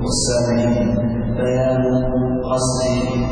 والسامعين. بيان قصد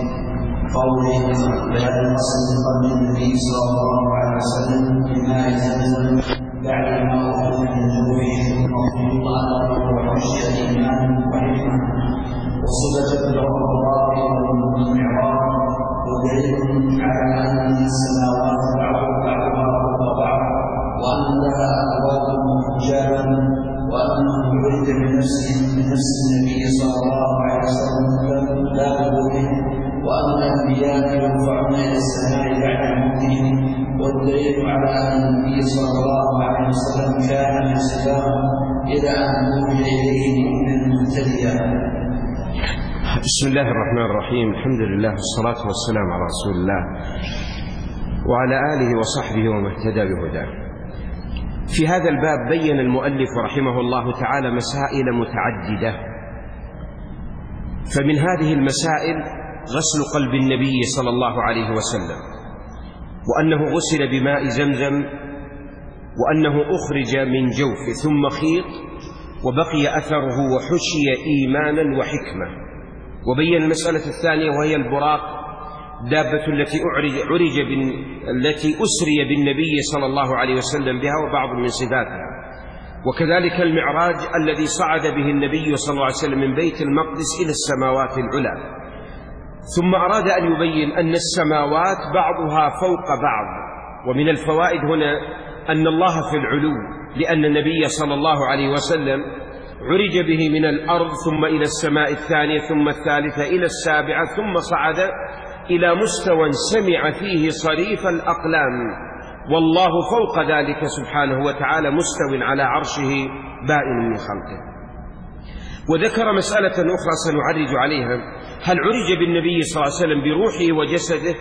قول النبي صلى الله عليه وسلم بماء زمزم بعد ما أخذ من جوفه المخلوق أنه وحشي إيمان وحكمة، وصلة له الراقي والمعراج، ودليل على أن السماوات بعضها فوق بعض، وأن لها أبواب حجابا، وأنه يريد بنفس النبي صلى الله عليه وسلم لا بروحه، وأن الأنبياء يرفعون إلى السماء بعد موتهم، والدليل على أن النبي صلى الله عليه وسلم كان يسلم إلى أن توحي إليه مؤمنا مهتديا. بسم الله الرحمن الرحيم. الحمد لله والصلاة والسلام على رسول الله وعلى آله وصحبه ومن اهتدى بهداه. في هذا الباب بين المؤلف رحمه الله تعالى مسائل متعددة، فمن هذه المسائل غسل قلب النبي صلى الله عليه وسلم، وأنه غسل بماء زمزم، وأنه أخرج من جوفه ثم خيط وبقي أثره وحشي إيمانا وحكمة. وبين المسألة الثانية وهي البراق، دابة التي أسري بالنبي صلى الله عليه وسلم بها وبعض من صفاتها. وكذلك المعراج الذي صعد به النبي صلى الله عليه وسلم من بيت المقدس إلى السماوات العلى. ثم أراد أن يبين أن السماوات بعضها فوق بعض، ومن الفوائد هنا أن الله في العلو، لأن النبي صلى الله عليه وسلم عرج به من الأرض ثم إلى السماء الثانية ثم الثالثة إلى السابعة، ثم صعد إلى مستوى سمع فيه صريف الأقلام، والله فوق ذلك سبحانه وتعالى مستو على عرشه بائن من خلقه. وذكر مسألة أخرى سنعرج عليها: هل عرج بالنبي صلى الله عليه وسلم بروحه وجسده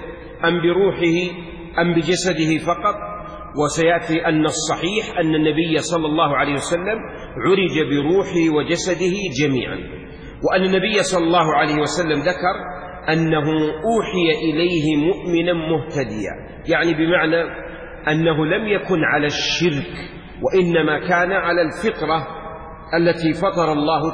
أم بجسده فقط؟ وسيأتي أن الصحيح أن النبي صلى الله عليه وسلم عرج بروحه وجسده جميعا، وأن النبي صلى الله عليه وسلم ذكر أنه أوحي إليه مؤمنا مهتديا، يعني بمعنى أنه لم يكن على الشرك، وإنما كان على الفطرة التي فطره الله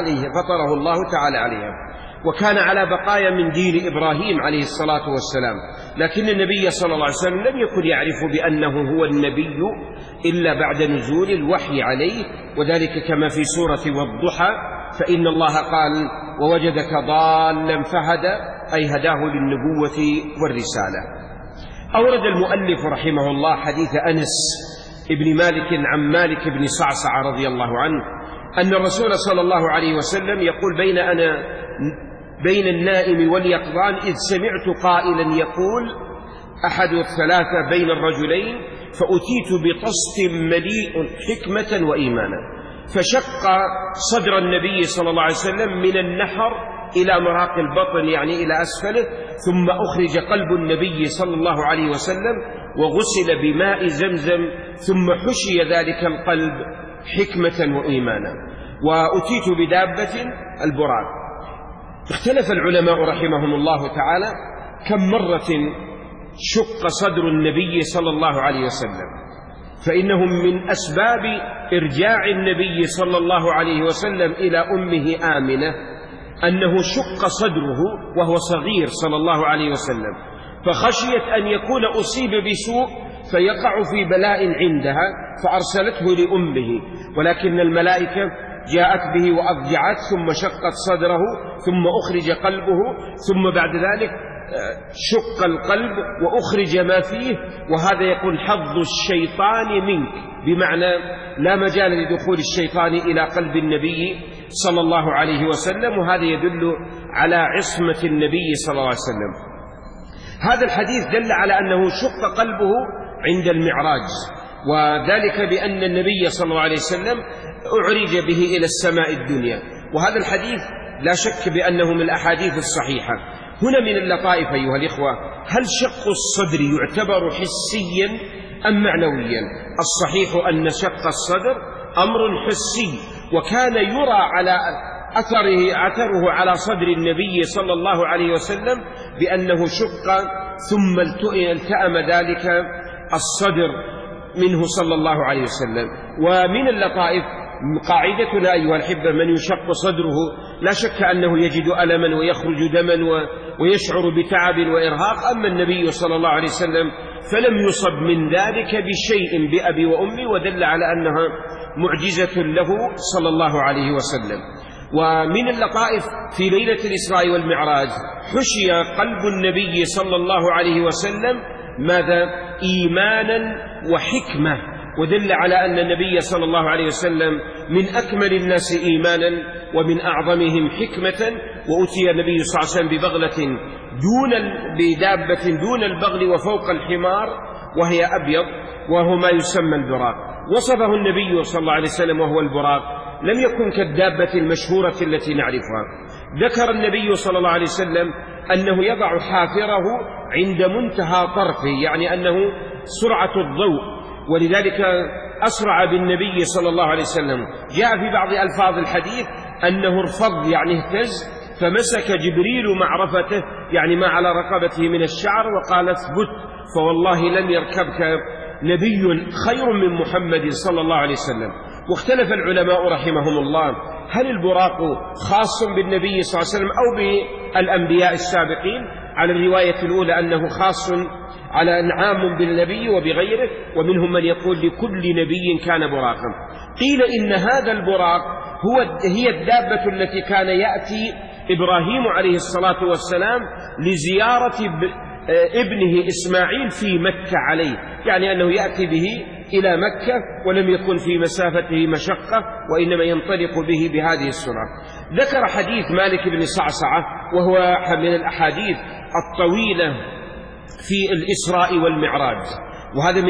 تعالى عليها، وكان على بقايا من دين إبراهيم عليه الصلاة والسلام. لكن النبي صلى الله عليه وسلم لم يكن يعرف بأنه هو النبي إلا بعد نزول الوحي عليه، وذلك كما في سورة والضحى: فإن الله قال ووجدك ضالا فهدى، أي هداه للنبوة والرسالة. أورد المؤلف رحمه الله حديث أنس ابن مالك عن مالك بن صعصع رضي الله عنه أن الرسول صلى الله عليه وسلم يقول: بين النائم واليقظان إذ سمعت قائلا يقول أحد الثلاثة بين الرجلين، فأتيت بطست مليء حكمة وإيمانا، فشق صدر النبي صلى الله عليه وسلم من النحر إلى مراق البطن، يعني إلى أسفله، ثم أخرج قلب النبي صلى الله عليه وسلم وغسل بماء زمزم، ثم حشي ذلك القلب حكمة وإيمانا. وأتيت بدابة البراق. اختلف العلماء رحمهم الله تعالى كم مرة شق صدر النبي صلى الله عليه وسلم، فإنهم من أسباب إرجاع النبي صلى الله عليه وسلم إلى أمه آمنة أنه شق صدره وهو صغير صلى الله عليه وسلم، فخشيت أن يكون أصيب بسوء فيقع في بلاء عندها، فأرسلته لأمه، ولكن الملائكة جاءت به وأضجعت، ثم شقت صدره، ثم أخرج قلبه، ثم بعد ذلك شق القلب وأخرج ما فيه. وهذا يكون حظ الشيطان منك، بمعنى لا مجال لدخول الشيطان إلى قلب النبي صلى الله عليه وسلم، وهذا يدل على عصمة النبي صلى الله عليه وسلم. هذا الحديث دل على أنه شق قلبه عند المعراج، وذلك بأن النبي صلى الله عليه وسلم أعرج به إلى السماء الدنيا، وهذا الحديث لا شك بأنه من الأحاديث الصحيحة. هنا من اللطائف أيها الإخوة: هل شق الصدر يعتبر حسيا أم معنويا؟ الصحيح أن شق الصدر أمر حسي، وكان يرى على أثره على صدر النبي صلى الله عليه وسلم بأنه شق، ثم التأم ذلك الصدر منه صلى الله عليه وسلم. ومن اللطائف قاعدتنا أيها الأحبة من يشق صدره لا شك أنه يجد ألما ويخرج دما ويشعر بتعب وإرهاق. أما النبي صلى الله عليه وسلم فلم يصب من ذلك بشيء بأبي وأمي، ودل على أنها معجزة له صلى الله عليه وسلم. ومن اللطائف في ليلة الإسراء والمعراج حشي قلب النبي صلى الله عليه وسلم ماذا؟ إيمانا وحكمة، ودل على أن النبي صلى الله عليه وسلم من أكمل الناس إيمانا ومن أعظمهم حكمة. وأتي النبي صلى الله عليه وسلم بدابة دون البغل وفوق الحمار وهي أبيض، وهو ما يسمى البراق. وصفه النبي صلى الله عليه وسلم وهو البراق، لم يكن كالدابة المشهورة التي نعرفها. ذكر النبي صلى الله عليه وسلم أنه يضع حافره عند منتهى طرفه، يعني أنه سرعة الضوء، ولذلك أسرع بالنبي صلى الله عليه وسلم. جاء في بعض ألفاظ الحديث أنه ارفض يعني اهتز، فمسك جبريل معرفته يعني ما على رقبته من الشعر وقال اثبت فوالله لم يركبك نبي خير من محمد صلى الله عليه وسلم. واختلف العلماء رحمهم الله هل البراق خاص بالنبي صلى الله عليه وسلم أو بالأنبياء السابقين؟ على الرواية الأولى أنه خاص على عام بالنبي وبغيره، ومنهم من يقول لكل نبي كان براقا. قيل إن هذا البراق هي الدابة التي كان يأتي إبراهيم عليه الصلاة والسلام لزيارة ابنه إسماعيل في مكة عليه، يعني أنه يأتي به إلى مكة ولم يكن في مسافته مشقة، وإنما ينطلق به بهذه السرعة. ذكر حديث مالك بن صعصعة وهو من الأحاديث الطويلة في الإسراء والمعراج، وهذا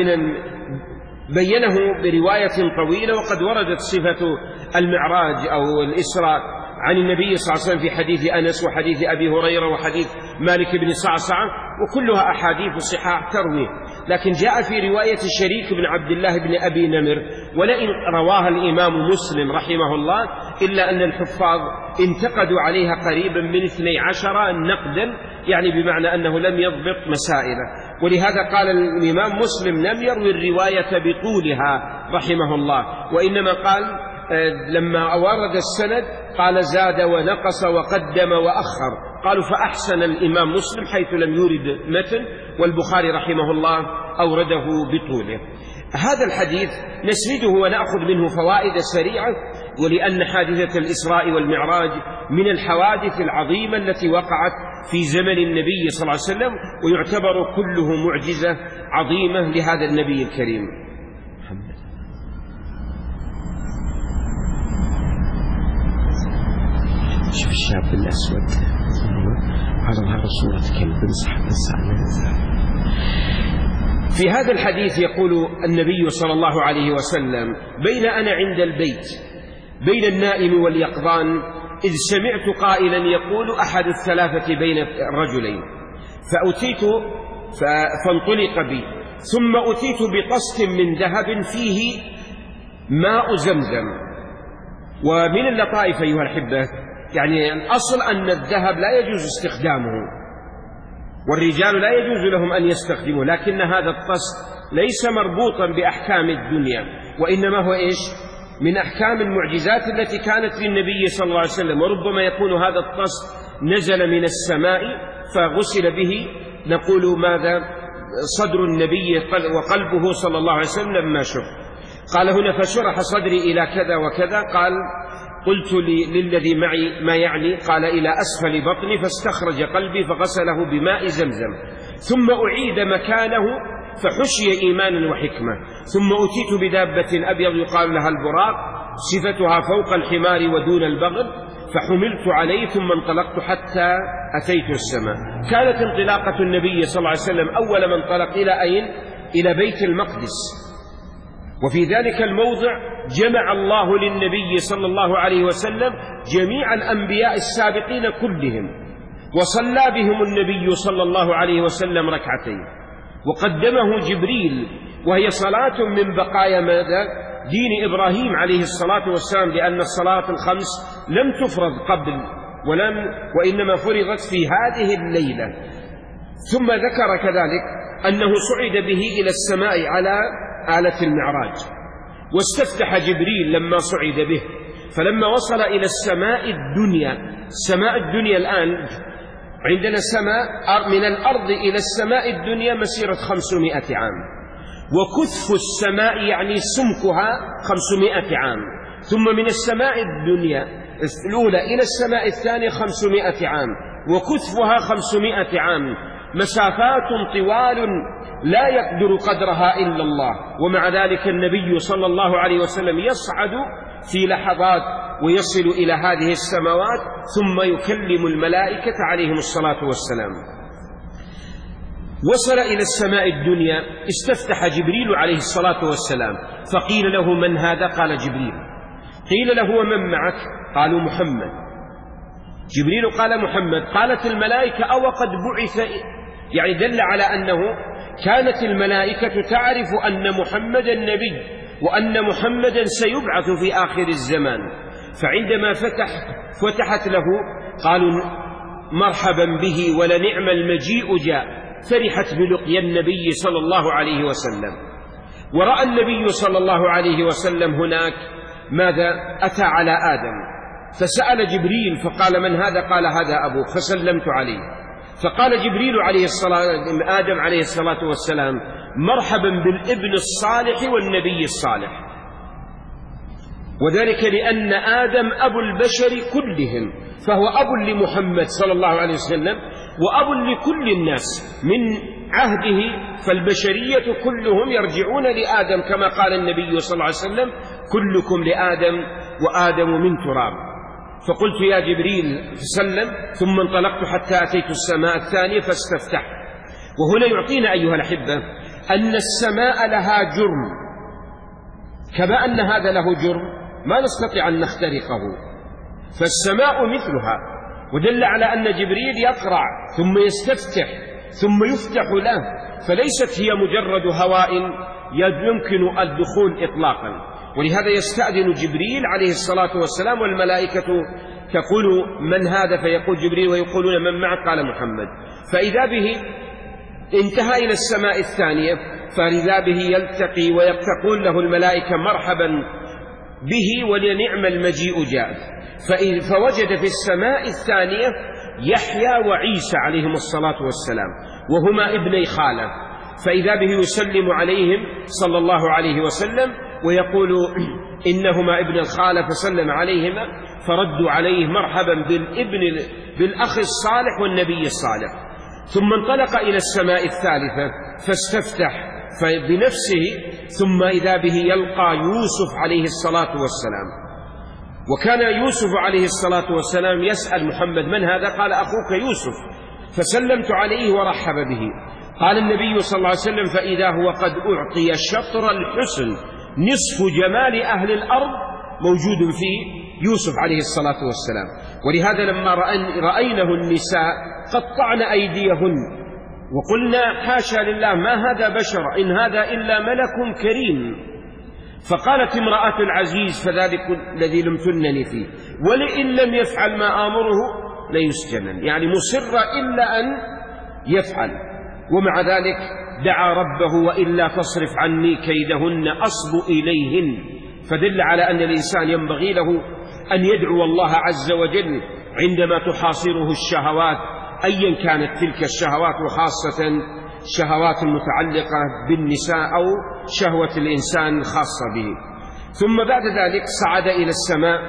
بينه برواية طويلة. وقد وردت صفة المعراج أو الإسراء عن النبي صلى الله عليه وسلم في حديث أنس وحديث أبي هريرة وحديث مالك بن صعصعة، وكلها أحاديث صحاح تروي. لكن جاء في رواية شريك بن عبد الله بن أبي نمر، ولئن رواها الإمام مسلم رحمه الله، إلا أن الحفاظ انتقدوا عليها قريبا من 12 نقدا، يعني بمعنى أنه لم يضبط مسائله. ولهذا قال الإمام مسلم لم يروي الرواية بطولها رحمه الله، وإنما قال لما أورد السند قال زاد ونقص وقدم وأخر. قالوا فأحسن الإمام مسلم حيث لم يورد متن، والبخاري رحمه الله أورده بطوله. هذا الحديث نسنده ونأخذ منه فوائد سريعة، ولأن حادثة الإسراء والمعراج من الحوادث العظيمة التي وقعت في زمن النبي صلى الله عليه وسلم، ويعتبر كله معجزة عظيمة لهذا النبي الكريم. شوف الشاب الأسود هذا ظهر صورة كلب صح بس. في هذا الحديث يقول النبي صلى الله عليه وسلم بين أنا عند البيت بين النائم واليقظان إذ سمعت قائلا يقول أحد الثلاثة بين الرجلين، فأتيت فانطلق بي، ثم أتيت بقسط من ذهب فيه ماء زمزم. ومن اللطائف أيها الأحبة، يعني الأصل أن الذهب لا يجوز استخدامه، والرجال لا يجوز لهم أن يستخدموه، لكن هذا القسط ليس مربوطا بأحكام الدنيا، وإنما هو إيش؟ من أحكام المعجزات التي كانت للنبي صلى الله عليه وسلم. وربما يكون هذا القسط نزل من السماء فغسل به، نقول ماذا؟ صدر النبي وقلبه صلى الله عليه وسلم لما شق. قال هنا فشرح صدري إلى كذا وكذا. قال قلت للذي معي ما يعني؟ قال إلى أسفل بطني، فاستخرج قلبي فغسله بماء زمزم، ثم أعيد مكانه فحشي إيمانا وحكمة. ثم أتيت بدابة أبيض يقال لها البراق، صفتها فوق الحمار ودون البغل، فحملت عليه ثم انطلقت حتى أتيت السماء. كانت انطلاقة النبي صلى الله عليه وسلم أول من انطلق إلى أين؟ إلى بيت المقدس. وفي ذلك الموضع جمع الله للنبي صلى الله عليه وسلم جميع الأنبياء السابقين كلهم، وصلى بهم النبي صلى الله عليه وسلم ركعتين، وقدمه جبريل، وهي صلاة من بقايا ماذا؟ دين إبراهيم عليه الصلاة والسلام، لأن الصلاة الخمس لم تفرض قبل وإنما فرضت في هذه الليلة. ثم ذكر كذلك أنه صعد به إلى السماء على آلة المعراج، واستفتح جبريل لما صعد به، فلما وصل إلى السماء الدنيا الآن عندنا سماء من الأرض إلى السماء الدنيا مسيرة 500 عام، وكثف السماء يعني سمكها 500 عام، ثم من السماء الدنيا الأولى إلى السماء الثانية 500 عام، وكثفها 500 عام، مسافات طوال لا يقدر قدرها إلا الله. ومع ذلك النبي صلى الله عليه وسلم يصعد في لحظات ويصل إلى هذه السماوات، ثم يكلم الملائكة عليهم الصلاة والسلام. وصل إلى السماء الدنيا، استفتح جبريل عليه الصلاة والسلام، فقيل له: من هذا؟ قال: جبريل. قيل له: ومن معك؟ قالوا: محمد. جبريل قال: محمد. قالت الملائكة: أو قد بعث؟ يعني دل على أنه كانت الملائكة تعرف أن محمدا نبي، وأن محمدا سيبعث في آخر الزمان، فعندما فتحت له قالوا: مرحبا به ولنعم المجيء جاء. فرحت بلقيا النبي صلى الله عليه وسلم. ورأى النبي صلى الله عليه وسلم هناك ماذا؟ أتى على آدم، فسأل جبريل فقال: من هذا؟ قال: هذا أبوك. فسلمت عليه، فقال جبريل عليه آدم عليه الصلاة والسلام: مرحبا بالابن الصالح والنبي الصالح. وذلك لأن آدم أبو البشر كلهم، فهو أب لمحمد صلى الله عليه وسلم وأب لكل الناس من عهده، فالبشرية كلهم يرجعون لآدم، كما قال النبي صلى الله عليه وسلم: كلكم لآدم وآدم من تراب. فقلت: يا جبريل، فسلم، ثم انطلقت حتى أتيت السماء الثانية فاستفتحت. وهنا يعطينا أيها الأحبة أن السماء لها جرم، كما أن هذا له جرم ما نستطيع أن نخترقه، فالسماء مثلها. ودل على أن جبريل يقرع ثم يستفتح ثم يفتح له، فليست هي مجرد هواء يمكن الدخول إطلاقا. ولهذا يستأذن جبريل عليه الصلاة والسلام، والملائكة تقول: من هذا؟ فيقول جبريل ويقولون: من معك؟ قال: محمد. فإذا به انتهى إلى السماء الثانية، فإذا به يلتقي ويقول له الملائكة: مرحبا به ولنعم المجيء جاء. فوجد في السماء الثانية يحيى وعيسى عليهم الصلاة والسلام، وهما ابني خالة، فإذا به يسلم عليهم صلى الله عليه وسلم ويقول: إنهما ابن الخالة، فسلم عليهما فردوا عليه: مرحبا بالأخ الصالح والنبي الصالح. ثم انطلق إلى السماء الثالثة فاستفتح بنفسه، ثم إذا به يلقى يوسف عليه الصلاة والسلام. وكان يوسف عليه الصلاة والسلام يسأل محمد: من هذا؟ قال: أخوك يوسف. فسلمت عليه ورحب به. قال النبي صلى الله عليه وسلم: فإذا هو قد أعطي شطر الحسن، نصف جمال أهل الأرض موجود في يوسف عليه الصلاة والسلام. ولهذا لما رأينه النساء قطعن أيديهن وقلنا: حاشا لله، ما هذا بشر، إن هذا إلا ملك كريم. فقالت امرأة العزيز: فذلك الذي لمتنني فيه، ولئن لم يفعل ما آمره ليسجنن، يعني مصرة إلا أن يفعل. ومع ذلك دعا ربه: وإلا تصرف عني كيدهن أصب إليهن. فدل على أن الإنسان ينبغي له أن يدعو الله عز وجل عندما تحاصره الشهوات، أيا كانت تلك الشهوات، وخاصة الشهوات المتعلقة بالنساء أو شهوة الإنسان الخاصة به. ثم بعد ذلك صعد إلى السماء،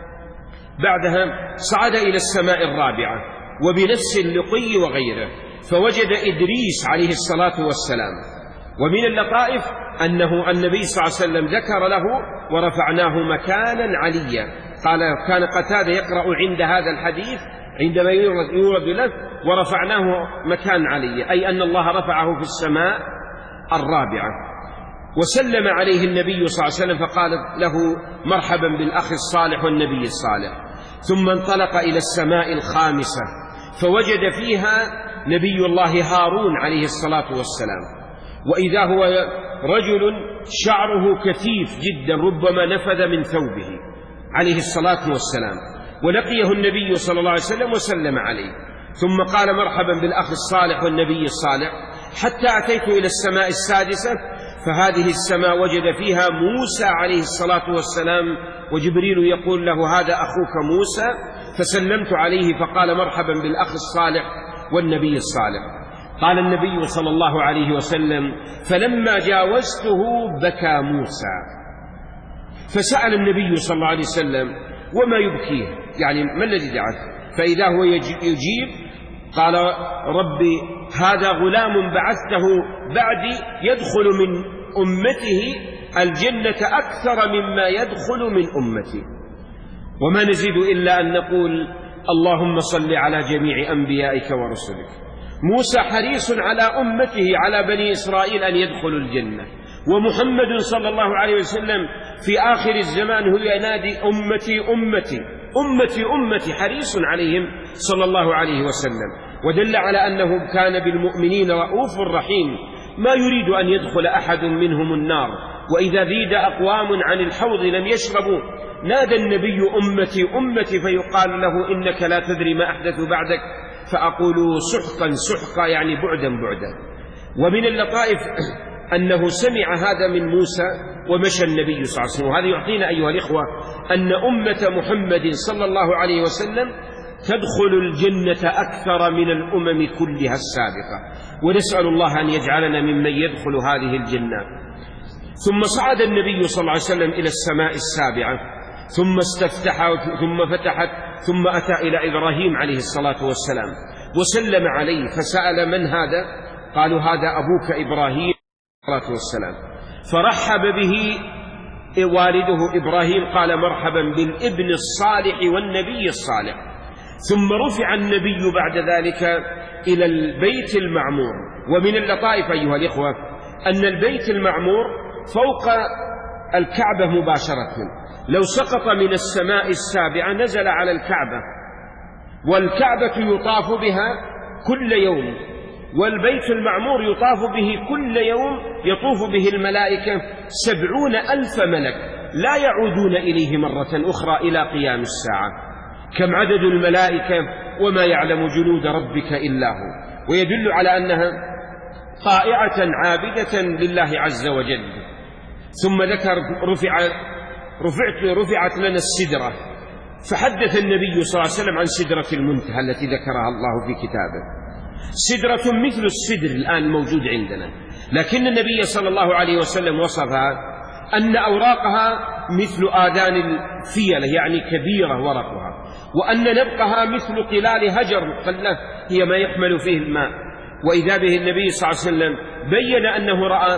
بعدها صعد إلى السماء الرابعة وبنفس اللقي وغيره، فوجد إدريس عليه الصلاة والسلام. ومن اللطائف أنه النبي صلى الله عليه وسلم ذكر له: ورفعناه مكانا عليا. قال: كان قتادة يقرأ عند هذا الحديث عندما يورد له: ورفعناه مكان عليا، أي أن الله رفعه في السماء الرابعة. وسلم عليه النبي صلى الله عليه وسلم فقال له: مرحبا بالأخ الصالح والنبي الصالح. ثم انطلق إلى السماء الخامسة فوجد فيها نبي الله هارون عليه الصلاة والسلام، وإذا هو رجل شعره كثيف جدا ربما نفذ من ثوبه عليه الصلاة والسلام، ولقيه النبي صلى الله عليه وسلم وسلم عليه، ثم قال: مرحبا بالأخ الصالح والنبي الصالح، حتى أتيت إلى السماء السادسة فهذه السماء وجد فيها موسى عليه الصلاة والسلام، وجبريل يقول له: هذا أخوك موسى. فسلمت عليه فقال: مرحبا بالأخ الصالح والنبي الصالح. قال النبي صلى الله عليه وسلم: فلما جاوزته بكى موسى. فسأل النبي صلى الله عليه وسلم: وما يبكيه؟ يعني ما الذي دعاه؟ فإذا هو يجيب قال: ربي هذا غلام بعثته بعدي يدخل من أمته الجنة أكثر مما يدخل من أمتي، وما نزيد إلا أن نقول: اللهم صل على جميع أنبيائك ورسلك. موسى حريص على أمته، على بني إسرائيل، أن يدخلوا الجنة، ومحمد صلى الله عليه وسلم في آخر الزمان هو ينادي: أمتي أمتي أمتي أمتي، حريص عليهم صلى الله عليه وسلم، ودل على أنه كان بالمؤمنين رؤوف رحيم، ما يريد أن يدخل أحد منهم النار. وإذا ذيد أقوام عن الحوض لم يشربوا نادى النبي: أمتي أمتي، فيقال له: إنك لا تدري ما أحدث بعدك، فأقول: سحقا سحقا، يعني بعدا بعدا. ومن اللطائف أنه سمع هذا من موسى ومشى النبي صلى الله عليه وسلم. وهذا يعطينا أيها الإخوة أن أمة محمد صلى الله عليه وسلم تدخل الجنة أكثر من الأمم كلها السابقة، ونسأل الله أن يجعلنا ممن يدخل هذه الجنة. ثم صعد النبي صلى الله عليه وسلم إلى السماء السابعة، ثم استفتح ثم فتحت، ثم أتى إلى إبراهيم عليه الصلاة والسلام وسلم عليه، فسأل: من هذا؟ قالوا: هذا أبوك إبراهيم عليه الصلاة والسلام. فرحب به والده إبراهيم، قال: مرحبا بالابن الصالح والنبي الصالح. ثم رفع النبي بعد ذلك إلى البيت المعمور. ومن اللطائف أيها الإخوة أن البيت المعمور فوق الكعبة مباشرة، لو سقط من السماء السابعة نزل على الكعبة، والكعبة يطاف بها كل يوم، والبيت المعمور يطاف به كل يوم، يطوف به الملائكة 70,000 ملك لا يعودون إليه مرة أخرى إلى قيام الساعة. كم عدد الملائكة وما يعلم جنود ربك إلا هو. ويدل على أنها طائعة عابدة لله عز وجل. ثم ذكر: رفعت لنا السدرة، فحدث النبي صلى الله عليه وسلم عن سدرة المنتهى التي ذكرها الله في كتابه. سدرة مثل السدر الآن موجود عندنا، لكن النبي صلى الله عليه وسلم وصفها أن أوراقها مثل آذان الفيلة، يعني كبيرة ورقها، وأن نبقها مثل قلال هجر قلة هي ما يحمل فيه الماء. وإذا به النبي صلى الله عليه وسلم بين أنه رأى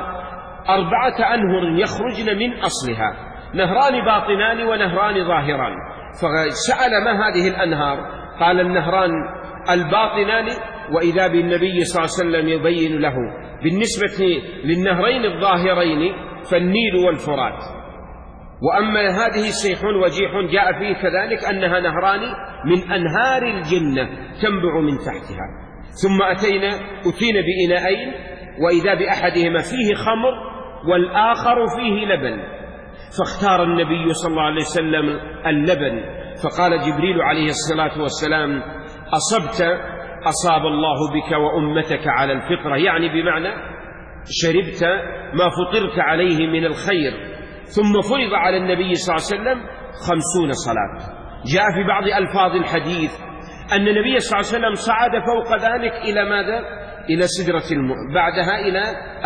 4 أنهر يخرجن من أصلها، نهران باطنان ونهران ظاهران. فسأل: ما هذه الأنهار؟ قال: النهران الباطنان. وإذا بالنبي صلى الله عليه وسلم يبين له بالنسبة للنهرين الظاهرين فالنيل والفرات. وأما هذه سيح وجيح جاء فيه كذلك أنها نهران من أنهار الجنة تنبع من تحتها. ثم أتينا بإناءين، وإذا بأحدهما فيه خمر والآخر فيه لبن، فاختار النبي صلى الله عليه وسلم اللبن. فقال جبريل عليه الصلاة والسلام: أصبت، أصاب الله بك وأمتك على الفطرة، يعني بمعنى شربت ما فطرت عليه من الخير. ثم فرض على النبي صلى الله عليه وسلم 50 صلاة. جاء في بعض ألفاظ الحديث أن النبي صلى الله عليه وسلم صعد فوق ذلك إلى ماذا؟ إلى سدرة بعدها إلى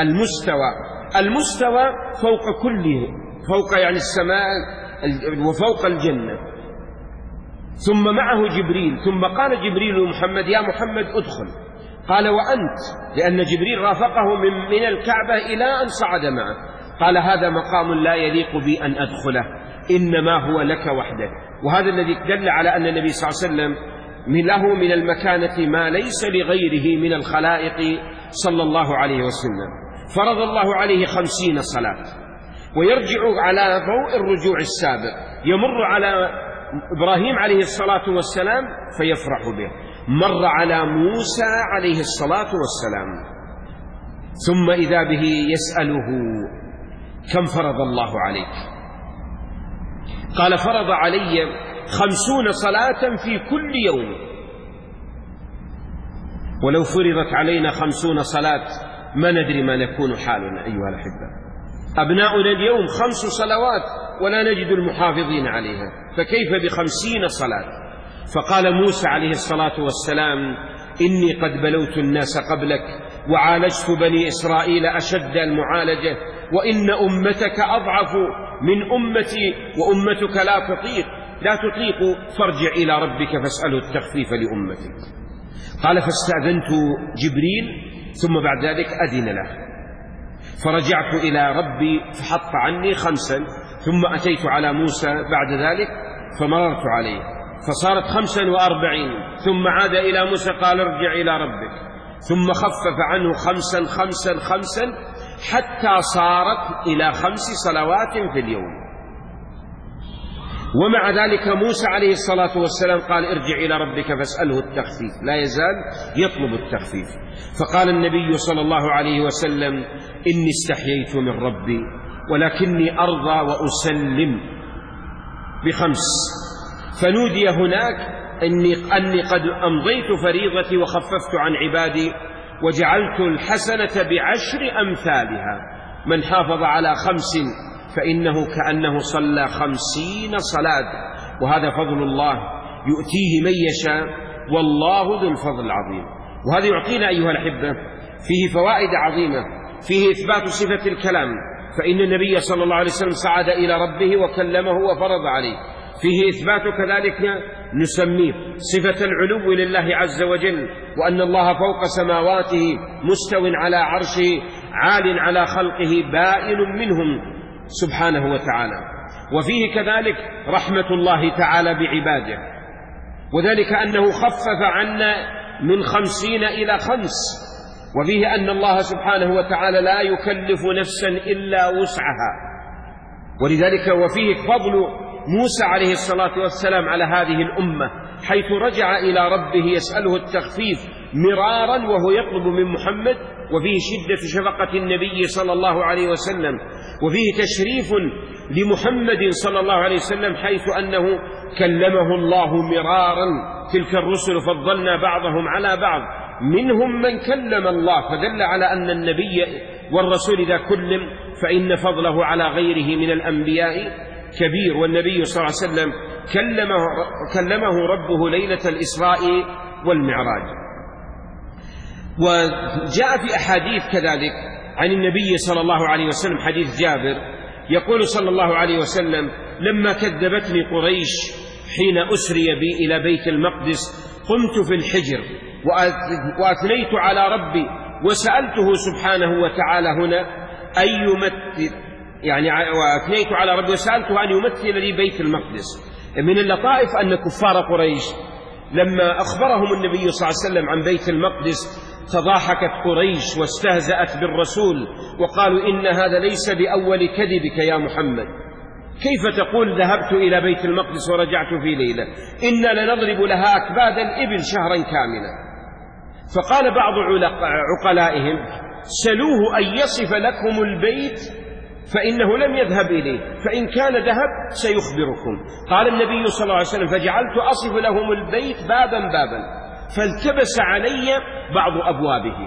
المستوى فوق كله، فوق يعني السماء وفوق الجنة. ثم معه جبريل، ثم قال جبريل لمحمد: يا محمد ادخل. قال: وأنت؟ لأن جبريل رافقه من الكعبة إلى أن صعد معه. قال: هذا مقام لا يليق بي أن أدخله، إنما هو لك وحدك. وهذا الذي دل على أن النبي صلى الله عليه وسلم له من المكانة ما ليس لغيره من الخلائق صلى الله عليه وسلم. فرض الله عليه 50 صلاة، ويرجع على ضوء الرجوع السابق، يمر على إبراهيم عليه الصلاة والسلام فيفرح به، مر على موسى عليه الصلاة والسلام، ثم إذا به يسأله: كم فرض الله عليك؟ قال: فرض علي 50 صلاة في كل يوم. ولو فرضت علينا 50 صلاة ما ندري ما نكون حالنا أيها الأحبة. أبناؤنا اليوم 5 صلوات ولا نجد المحافظين عليها، فكيف ب50 صلاة؟ فقال موسى عليه الصلاة والسلام: إني قد بلوت الناس قبلك وعالجت بني إسرائيل أشد المعالجة، وإن أمتك أضعف من أمتي وأمتك لا تطيق، فارجع إلى ربك فاسأله التخفيف لأمتك. قال: فاستأذنت جبريل ثم بعد ذلك أذن له، فرجعت إلى ربي فحط عني 5، ثم أتيت على موسى بعد ذلك فمررت عليه فصارت 45، ثم عاد إلى موسى قال: ارجع إلى ربك، ثم خفف عنه 5 حتى صارت إلى 5 صلوات في اليوم. ومع ذلك موسى عليه الصلاة والسلام قال: ارجع إلى ربك فاسأله التخفيف، لا يزال يطلب التخفيف. فقال النبي صلى الله عليه وسلم: إني استحييت من ربي ولكني أرضى وأسلم ب5. فنودي هناك أني قد أمضيت فريضتي وخففت عن عبادي وجعلت الحسنة ب10 أمثالها، من حافظ على 5 فإنه كأنه صلى 50 صلاة، وهذا فضل الله يؤتيه من يشاء والله ذو الفضل العظيم. وهذا يعطينا أيها الأحبة فيه فوائد عظيمة. فيه إثبات صفة الكلام، فإن النبي صلى الله عليه وسلم صعد إلى ربه وكلمه وفرض عليه. فيه إثبات كذلك نسميه صفة العلو لله عز وجل، وأن الله فوق سماواته مستو على عرشه عال على خلقه بائن منهم سبحانه وتعالى. وفيه كذلك رحمة الله تعالى بعباده، وذلك أنه خفف عنا من 50 إلى 5. وفيه أن الله سبحانه وتعالى لا يكلف نفسا إلا وسعها. ولذلك وفيه فضل موسى عليه الصلاة والسلام على هذه الأمة، حيث رجع إلى ربه يسأله التخفيف مرارا وهو يطلب من محمد. وفيه شدة شفقة النبي صلى الله عليه وسلم، وفيه تشريف لمحمد صلى الله عليه وسلم، حيث أنه كلمه الله مرارا. تلك الرسل فضلنا بعضهم على بعض، منهم من كلم الله، فدل على أن النبي والرسول إذا كلم فإن فضله على غيره من الأنبياء كبير. والنبي صلى الله عليه وسلم كلمه ربه ليلة الإسراء والمعراج. وجاء في أحاديث كذلك عن النبي صلى الله عليه وسلم، حديث جابر يقول صلى الله عليه وسلم: لما كذبتني قريش حين أسري بي إلى بيت المقدس قمت في الحجر وأثنيت على ربي وسألته سبحانه وتعالى هنا أن يمثل، يعني وأثنيت على ربي وسألته أن يمثل لي بيت المقدس. من اللطائف أن كفار قريش لما أخبرهم النبي صلى الله عليه وسلم عن بيت المقدس تضاحكت قريش واستهزأت بالرسول وقالوا: إن هذا ليس بأول كذبك يا محمد، كيف تقول ذهبت إلى بيت المقدس ورجعت في ليلة؟ إنا لنضرب لها أكباد الإبل شهرا كاملا. فقال بعض عقلائهم: سلوه أن يصف لكم البيت فإنه لم يذهب إليه، فإن كان ذهب سيخبركم. قال النبي صلى الله عليه وسلم: فجعلت أصف لهم البيت بابا بابا، فالتبس علي بعض أبوابه.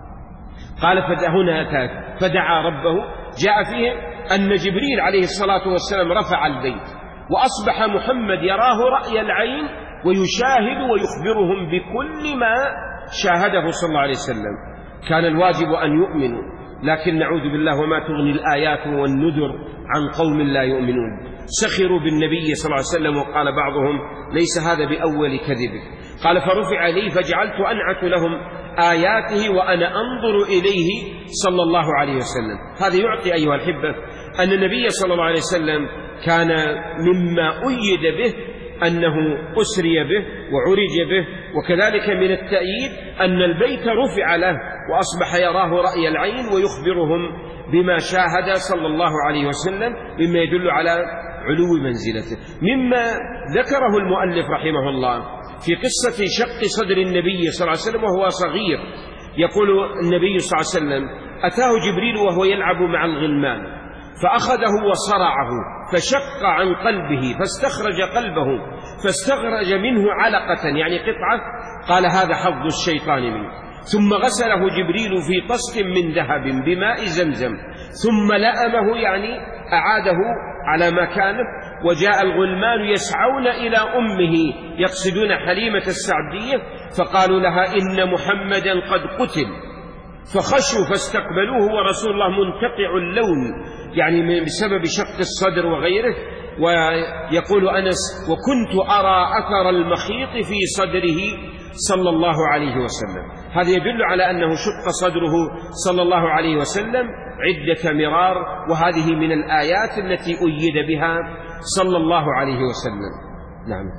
قال: فهنا فدعا ربه. جاء فيه أن جبريل عليه الصلاة والسلام رفع البيت، وأصبح محمد يراه رأي العين ويشاهد ويخبرهم بكل ما شاهده صلى الله عليه وسلم. كان الواجب أن يؤمنوا، لكن نعوذ بالله وما تغني الآيات والنذر عن قوم لا يؤمنون. سخروا بالنبي صلى الله عليه وسلم، وقال بعضهم: ليس هذا بأول كذبك. قال: فرفع لي فجعلت أنعت لهم آياته وأنا أنظر إليه صلى الله عليه وسلم. هذا يعطي أيها الأحبة أن النبي صلى الله عليه وسلم كان مما أيد به أنه أسري به وعرج به، وكذلك من التأييد أن البيت رفع له وأصبح يراه رأي العين ويخبرهم بما شاهد صلى الله عليه وسلم، مما يدل على علو منزلته. مما ذكره المؤلف رحمه الله في قصة شق صدر النبي صلى الله عليه وسلم وهو صغير، يقول النبي صلى الله عليه وسلم: أتاه جبريل وهو يلعب مع الغلمان فأخذه وصرعه فشق عن قلبه فاستخرج قلبه فاستخرج منه علقة، يعني قطعة، قال: هذا حظ الشيطان منه. ثم غسله جبريل في طست من ذهب بماء زمزم ثم لأمه يعني أعاده على ما كان. وجاء الغلمان يسعون إلى أمه يقصدون حليمة السعدية، فقالوا لها إن محمدا قد قتل، فخشوا فاستقبلوه ورسول الله منتقع اللون يعني بسبب شق الصدر وغيره. ويقول أنس: وكنت أرى أثر المخيط في صدره صلى الله عليه وسلم. هذا يدل على أنه شق صدره صلى الله عليه وسلم عدة مرار، وهذه من الآيات التي أيد بها صلى الله عليه وسلم. نعم.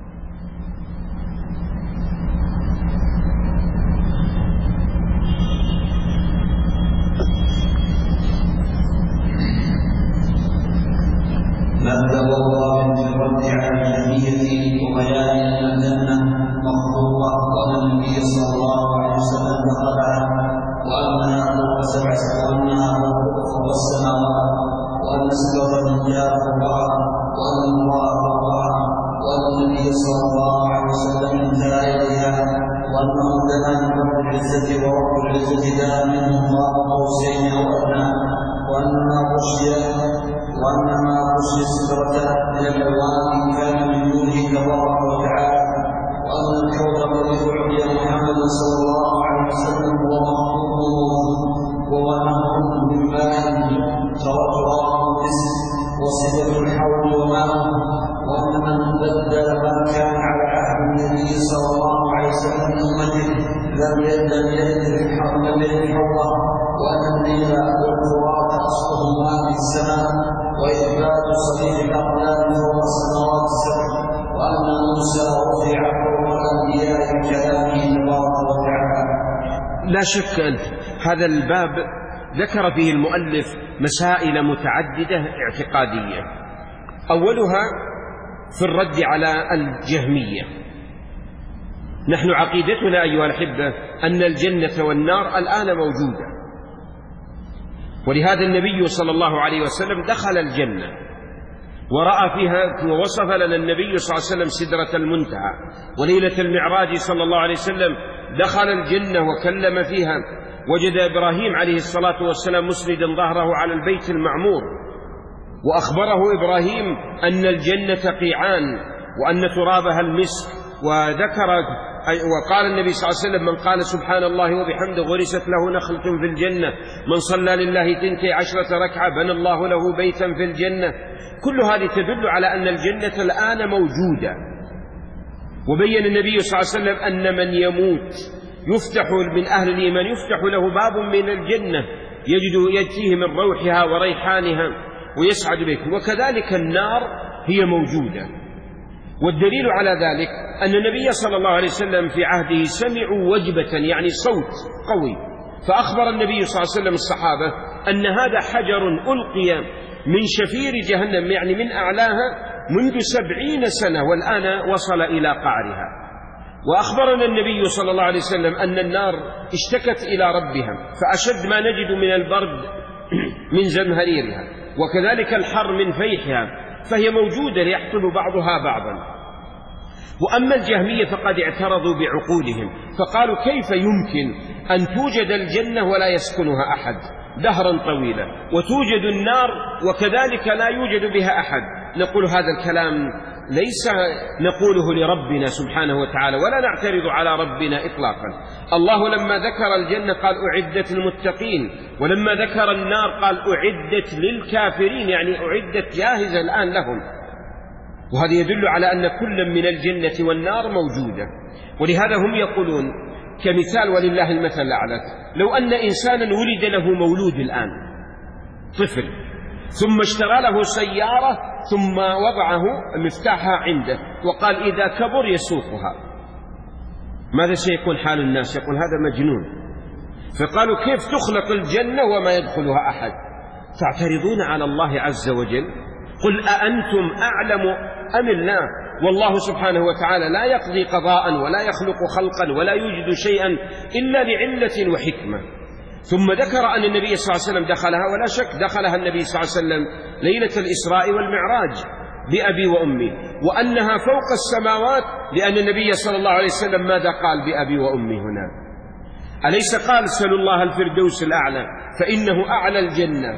مبدأ الله في الرد على الجهمية وبيان أن الجنة مخلوقة وأن النبي صلى الله عليه وسلم دخلها وأنها فوق سبع السماوات وأن سدرة المنتهى فوقها وأن الله فوقها وأن النبي صلى الله عليه وسلم انتهى إليها وأنه دنا من رب العزة ورب العزة دنا منه الله قوسين أو أدنى وأنما غشي السدرة من الألوان كان من نوره تبارك وتعالى وأن الكون الذي أعطي محمد صلى الله عليه وسلم هو مخلوق ومنهر من ماء تراب الجسم وصفة الحول وماءه وأن من بدل ما كان على عهد النبي صلى الله عليه وسلم من أمته لم يدرك حوله وأن الليل والفرات أصلهما في السماء وإثبات صريح الأقلام فوق السماوات السبع وأن موسى رفع فوق الأنبياء بكلامه تبارك وتعالى. لا شك أن هذا الباب ذكر فيه المؤلف مسائل متعددة اعتقادية. أولها في الرد على الجهمية. نحن عقيدتنا أيها الأحبة أن الجنة والنار الآن موجودة، ولهذا النبي صلى الله عليه وسلم دخل الجنة ورأى فيها، ووصف لنا النبي صلى الله عليه وسلم سدرة المنتهى. وليلة المعراج صلى الله عليه وسلم دخل الجنة وكلم فيها، وجد إبراهيم عليه الصلاة والسلام مسندا ظهره على البيت المعمور، وأخبره إبراهيم أن الجنة قيعان وأن ترابها المسك، وقال النبي صلى الله عليه وسلم: من قال سبحان الله وبحمده غرست له نخلة في الجنة، من صلى لله 12 ركعة بنى الله له بيتا في الجنة. كل هذه تدل على أن الجنة الآن موجودة. وبين النبي صلى الله عليه وسلم أن من يموت يفتح من أهل الإيمان يفتح له باب من الجنة يأتيه من روحها وريحانها ويسعد به، وكذلك النار هي موجودة. والدليل على ذلك أن النبي صلى الله عليه وسلم في عهده سمعوا وجبة يعني صوت قوي، فأخبر النبي صلى الله عليه وسلم الصحابة أن هذا حجر ألقي من شفير جهنم يعني من أعلاها منذ 70 سنة والآن وصل إلى قعرها. وأخبرنا النبي صلى الله عليه وسلم أن النار اشتكت إلى ربها فأشد ما نجد من البرد من زمهريرها، وكذلك الحر من فيحها، فهي موجودة يحصل بعضها بعضا. وأما الجهمية فقد اعترضوا بعقولهم فقالوا: كيف يمكن أن توجد الجنة ولا يسكنها أحد دهرا طويلا، وتوجد النار وكذلك لا يوجد بها أحد؟ نقول هذا الكلام ليس نقوله لربنا سبحانه وتعالى ولا نعترض على ربنا إطلاقا. الله لما ذكر الجنة قال: أعدت للمتقين، ولما ذكر النار قال: أعدت للكافرين، يعني أعدت جاهزة الآن لهم. وهذا يدل على أن كل من الجنة والنار موجودة. ولهذا هم يقولون كمثال ولله المثل الأعلى: لو أن إنسانا ولد له مولود الآن طفل، ثم اشترى له سيارة ثم وضعه مفتاحها عنده وقال إذا كبر يسوقها، ماذا سيكون حال الناس؟ يقول هذا مجنون. فقالوا: كيف تخلق الجنة وما يدخلها أحد؟ تعترضون على الله عز وجل. قل أأنتم أعلم أم الله؟ والله سبحانه وتعالى لا يقضي قضاء ولا يخلق خلقا ولا يوجد شيئا إلا لعلة وحكمة. ثم ذكر أن النبي صلى الله عليه وسلم دخلها، ولا شك دخلها النبي صلى الله عليه وسلم ليلة الإسراء والمعراج بأبي وأمي، وأنها فوق السماوات، لأن النبي صلى الله عليه وسلم ماذا قال بأبي وأمي هنا؟ أليس قال: سلوا الله الفردوس الأعلى؟ فإنه أعلى الجنة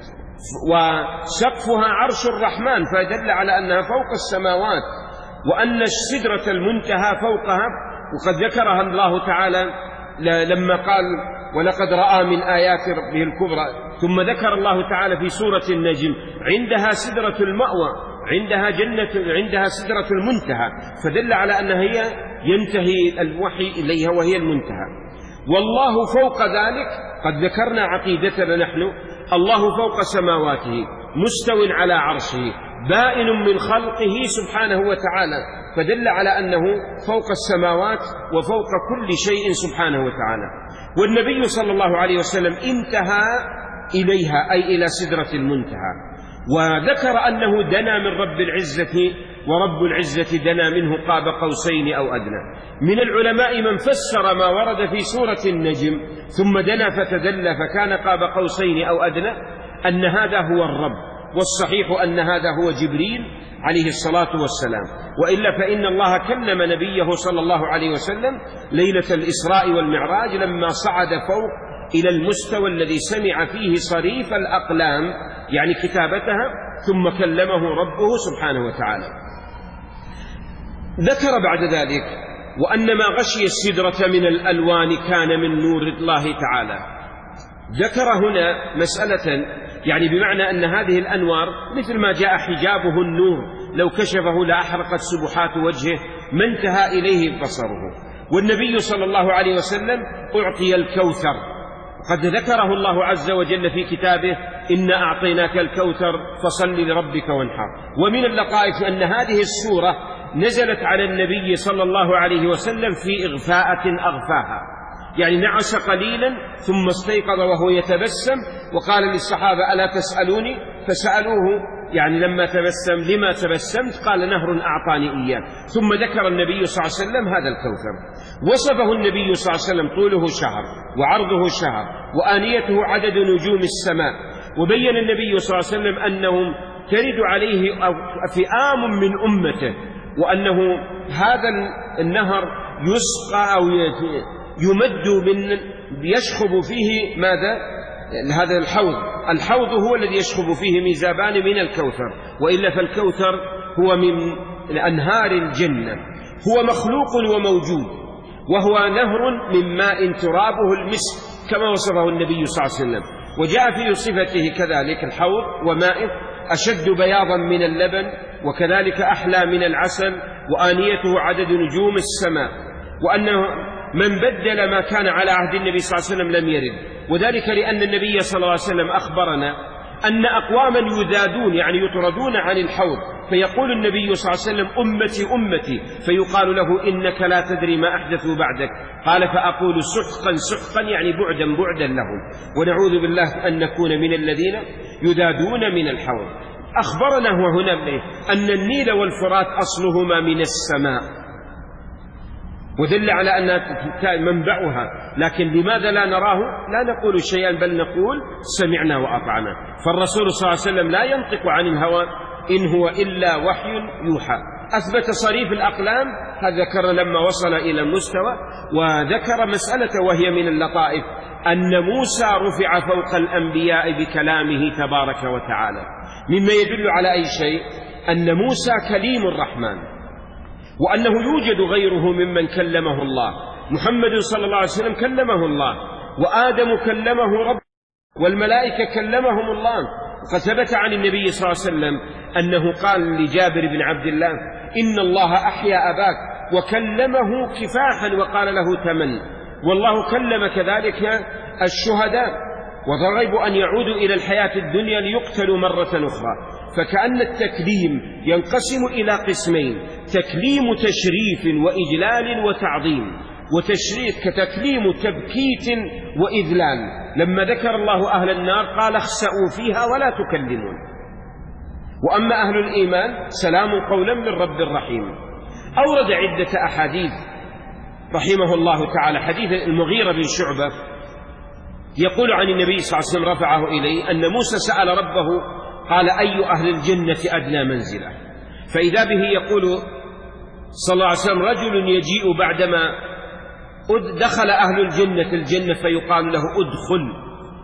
وسقفها عرش الرحمن، فدل على أنها فوق السماوات، وأن السدرة المنتهى فوقها. وقد ذكرها الله تعالى لما قال ولقد رأى من آيات ربه الكبرى، ثم ذكر الله تعالى في سورة النجم عندها سدرة المأوى، عندها سدرة المنتهى، فدل على أنها هي ينتهي الوحي إليها وهي المنتهى. والله فوق ذلك، قد ذكرنا عقيدتنا نحن، الله فوق سماواته مستو على عرشه بائن من خلقه سبحانه وتعالى، فدل على أنه فوق السماوات وفوق كل شيء سبحانه وتعالى. والنبي صلى الله عليه وسلم انتهى إليها، أي إلى سدرة المنتهى، وذكر أنه دنا من رب العزة، ورب العزة دنا منه قاب قوسين أو أدنى. من العلماء من فسر ما ورد في سورة النجم ثم دنا فتدلى فكان قاب قوسين أو أدنى أن هذا هو الرب، والصحيح أن هذا هو جبريل عليه الصلاة والسلام. وإلا فإن الله كلم نبيه صلى الله عليه وسلم ليلة الإسراء والمعراج لما صعد فوق إلى المستوى الذي سمع فيه صريف الأقلام، يعني كتابتها، ثم كلمه ربه سبحانه وتعالى. ذكر بعد ذلك وأن ما غشي السدرة من الألوان كان من نور الله تعالى. ذكر هنا مسألة، يعني بمعنى أن هذه الأنوار مثل ما جاء حجابه النور لو كشفه لأحرقت سبحات وجهه ما انتهى إليه بصره. والنبي صلى الله عليه وسلم أعطي الكوثر، قد ذكره الله عز وجل في كتابه إنا أعطيناك الكوثر فصل لربك وانحر. ومن اللطائف أن هذه السورة نزلت على النبي صلى الله عليه وسلم في إغفاءة أغفاها، يعني نعس قليلا ثم استيقظ وهو يتبسم وقال للصحابة ألا تسألوني؟ فسألوه يعني لما تبسم لما تبسمت؟ قال نهر أعطاني إياه. ثم ذكر النبي صلى الله عليه وسلم هذا الكوثر، وصفه النبي صلى الله عليه وسلم طوله شهر وعرضه شهر وآنيته عدد نجوم السماء. وبين النبي صلى الله عليه وسلم أنهم ترد عليه فئام من أمته، وأنه هذا النهر يسقى أو يمد من يشخب فيه ماذا؟ هذا الحوض هو الذي يشخب فيه ميزابان من الكوثر، وإلا فالكوثر هو من أنهار الجنة، هو مخلوق وموجود، وهو نهر من ماء ترابه المسك كما وصفه النبي صلى الله عليه وسلم. وجاء في صفته كذلك الحوض ومائه أشد بياضا من اللبن وكذلك أحلى من العسل وآنيته عدد نجوم السماء، وأنه من بدل ما كان على عهد النبي صلى الله عليه وسلم لم يرد. وذلك لأن النبي صلى الله عليه وسلم أخبرنا أن أقواما يذادون يعني يطردون عن الحوض، فيقول النبي صلى الله عليه وسلم أمتي أمتي، فيقال له إنك لا تدري ما أحدثوا بعدك، قال فأقول سحقا سحقا يعني بعدا بعدا لهم، ونعوذ بالله أن نكون من الذين يذادون من الحوض. أخبرنا وهنا أن النيل والفرات أصلهما من السماء، ودل على أن منبعها، لكن لماذا لا نراه؟ لا نقول شيئا بل نقول سمعنا وأطعنا. فالرسول صلى الله عليه وسلم لا ينطق عن الهوى إن هو إلا وحي يوحى. أثبت صريف الأقلام، هذا ذكر لما وصل إلى المستوى. وذكر مسألة وهي من اللطائف أن موسى رفع فوق الأنبياء بكلامه تبارك وتعالى، مما يدل على أي شيء؟ أن موسى كليم الرحمن، وأنه يوجد غيره ممن كلمه الله. محمد صلى الله عليه وسلم كلمه الله، وآدم كلمه رب، والملائكة كلمهم الله. وقد ثبت عن النبي صلى الله عليه وسلم أنه قال لجابر بن عبد الله إن الله أحيا أباك وكلمه كفاحا وقال له تمن. والله كلم كذلك الشهداء، وترغب أن يعودوا إلى الحياة الدنيا ليقتلوا مرة أخرى. فكأن التكليم ينقسم إلى قسمين: تكليم تشريف وإجلال وتعظيم، وتشريف كتكليم تبكيت وإذلال. لما ذكر الله أهل النار قال اخسأوا فيها ولا تكلمون، وأما أهل الإيمان سلام قولا من رب رحيم. أورد عدة أحاديث رحمه الله تعالى. حديث المغيرة بن شعبة يقول عن النبي صلى الله عليه وسلم رفعه إليه أن موسى سأل ربه قال أي أهل الجنة أدنى منزلة؟ فإذا به يقول صلى الله عليه وسلم رجل يجيء بعدما دخل أهل الجنة فيقال له ادخل،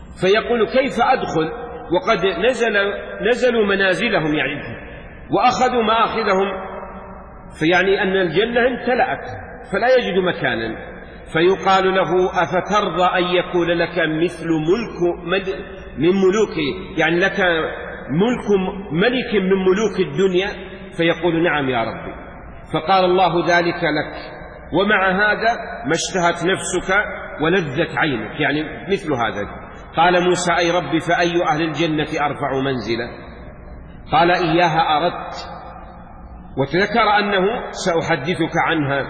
فيقول كيف أدخل وقد نزلوا منازلهم يعني وأخذوا مآخذهم، فيعني أن الجنة امتلأت فلا يجد مكانا. فيقال له أفترضى أن يكون لك مثل من ملوك، يعني لك ملك من ملوك الدنيا؟ فيقول نعم يا ربي. فقال الله ذلك لك، ومع هذا ما اشتهت نفسك ولذت عينك، يعني مثل هذا. قال موسى أي ربي فأي أهل الجنة أرفع منزلا؟ قال إياها أردت. وتذكر أنه سأحدثك عنها،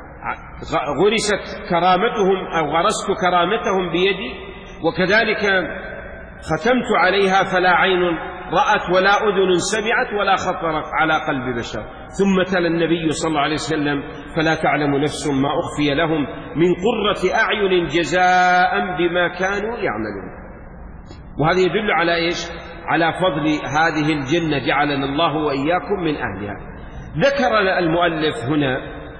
غرست كرامتهم أو غرست كرامتهم بيدي، وكذلك ختمت عليها فلا عين رأت ولا أذن سمعت ولا خطرت على قلب بشر. ثم تلا النبي صلى الله عليه وسلم فلا تعلم نفس ما أخفي لهم من قرة أعين جزاء بما كانوا يعملون. وهذا يدل على إيش؟ على فضل هذه الجنة، جعلنا الله وإياكم من أهلها. ذكر المؤلف هنا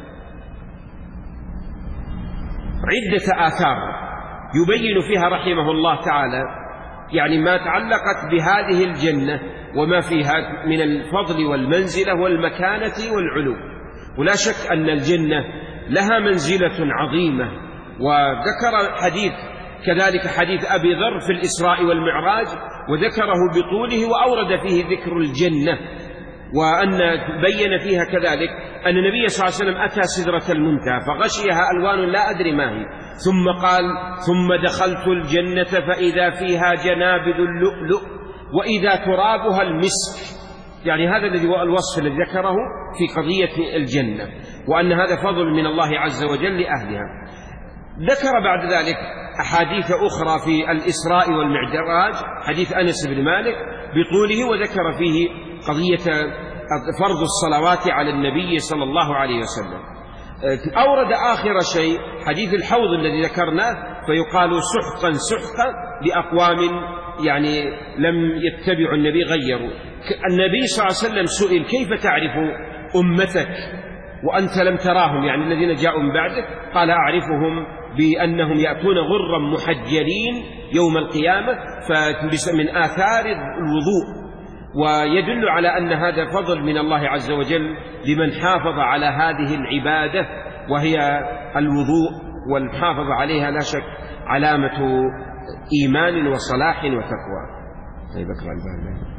عدة آثار يبين فيها رحمه الله تعالى يعني ما تعلقت بهذه الجنة وما فيها من الفضل والمنزلة والمكانة والعلو. ولا شك أن الجنة لها منزلة عظيمة. وذكر حديث كذلك حديث أبي ذر في الإسراء والمعراج، وذكره بطوله وأورد فيه ذكر الجنة، وأن بين فيها كذلك أن النبي صلى الله عليه وسلم أتى سدرة المنتهى فغشيها ألوان لا أدري ما هي، ثم قال ثم دخلت الجنة فإذا فيها جنابذ اللؤلؤ وإذا ترابها المسك. يعني هذا الذي هو الوصف الذي ذكره في قضية الجنة، وأن هذا فضل من الله عز وجل لأهلها. ذكر بعد ذلك أحاديث أخرى في الإسراء والمعراج، حديث أنس بن مالك بطوله، وذكر فيه قضية فرض الصلوات على النبي صلى الله عليه وسلم. أورد آخر شيء حديث الحوض الذي ذكرناه، فيقال سحقا سحقا لأقوام يعني لم يتبعوا النبي غيروا. النبي صلى الله عليه وسلم سئل كيف تعرف أمتك وأنت لم تراهم، يعني الذين جاءوا من بعدك؟ قال أعرفهم بأنهم يأتون غرا محجلين يوم القيامة من آثار الوضوء. ويدل على أن هذا فضل من الله عز وجل لمن حافظ على هذه العبادة وهي الوضوء، والحافظ عليها لا شك علامة إيمان وصلاح وتقوى. طيب اقرأ الباب.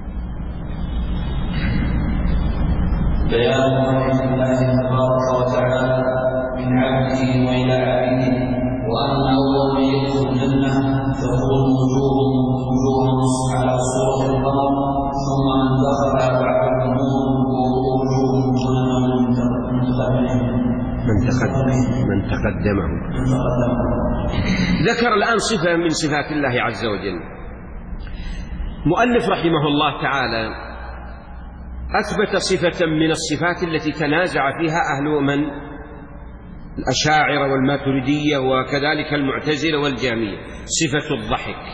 بيان رحمة الله تبارك وتعالى من عبده وإلى عبده، وأن أول من يدخل الجنة تكون وجوههم على صورة القمر، ثم من دخل بعد النور ووجوههم من تقدمهم. ذكر الآن صفة من صفات الله عز وجل. مؤلف رحمه الله تعالى أثبت صفة من الصفات التي تنازع فيها أهل من الأشاعرة والماتريدية وكذلك المعتزلة والجهمية، صفة الضحك.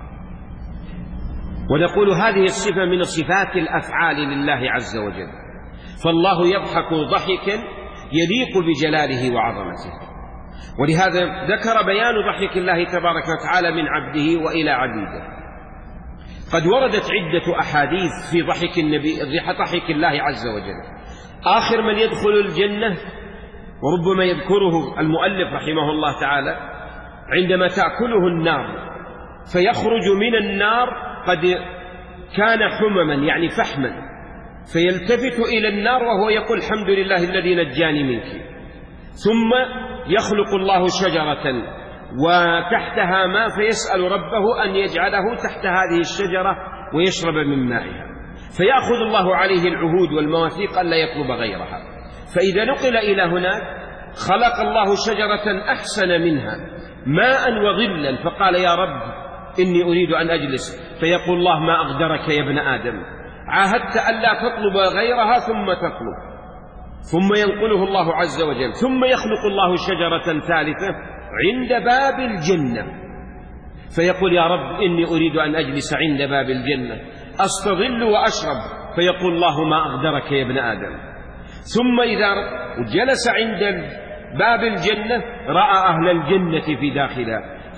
ونقول هذه الصفة من صفات الأفعال لله عز وجل، فالله يضحك ضحكا يليق بجلاله وعظمته. ولهذا ذكر بيان ضحك الله تبارك وتعالى من عبده وإلى عبيده. قد وردت عدة أحاديث في ضحك الله عز وجل. آخر من يدخل الجنة وربما يذكره المؤلف رحمه الله تعالى عندما تأكله النار فيخرج من النار قد كان حمما يعني فحما، فيلتفت إلى النار وهو يقول الحمد لله الذي نجاني منك. ثم يخلق الله شجرة وتحتها ماء فيسأل ربه أن يجعله تحت هذه الشجرة ويشرب من مائها، فيأخذ الله عليه العهود والمواثيق ألا يطلب غيرها. فإذا نقل إلى هناك خلق الله شجرة أحسن منها ماء وظلا، فقال يا رب إني أريد أن أجلس، فيقول الله ما أقدرك يا ابن آدم، عاهدت ألا تطلب غيرها ثم تطلب. ثم ينقله الله عز وجل، ثم يخلق الله شجرة ثالثة عند باب الجنة، فيقول يا رب إني أريد أن أجلس عند باب الجنة أستظل وأشرب، فيقول الله ما أقدرك يا ابن آدم. ثم إذا جلس عند باب الجنة رأى أهل الجنة في داخلها،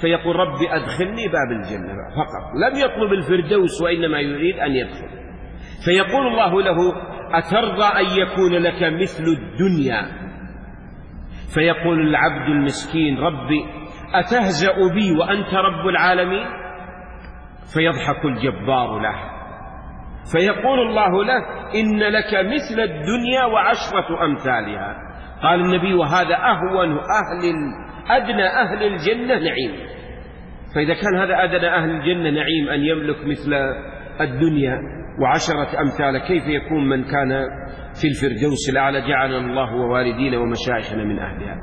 فيقول رب أدخلني باب الجنة فقط، لم يطلب الفردوس وإنما يريد أن يدخل. فيقول الله له أترضى أن يكون لك مثل الدنيا؟ فيقول العبد المسكين ربي أتهزأ بي وأنت رب العالمين؟ فيضحك الجبار له، فيقول الله له إن لك مثل الدنيا وعشرة أمثالها. قال النبي وهذا أهون أدنى أهل الجنة نعيم. فإذا كان هذا أدنى أهل الجنة نعيم أن يملك مثل الدنيا وعشرة أمثال، كيف يكون من كان في الفردوس الأعلى؟ جعلنا الله ووالدينا ومشايخنا من أهلها.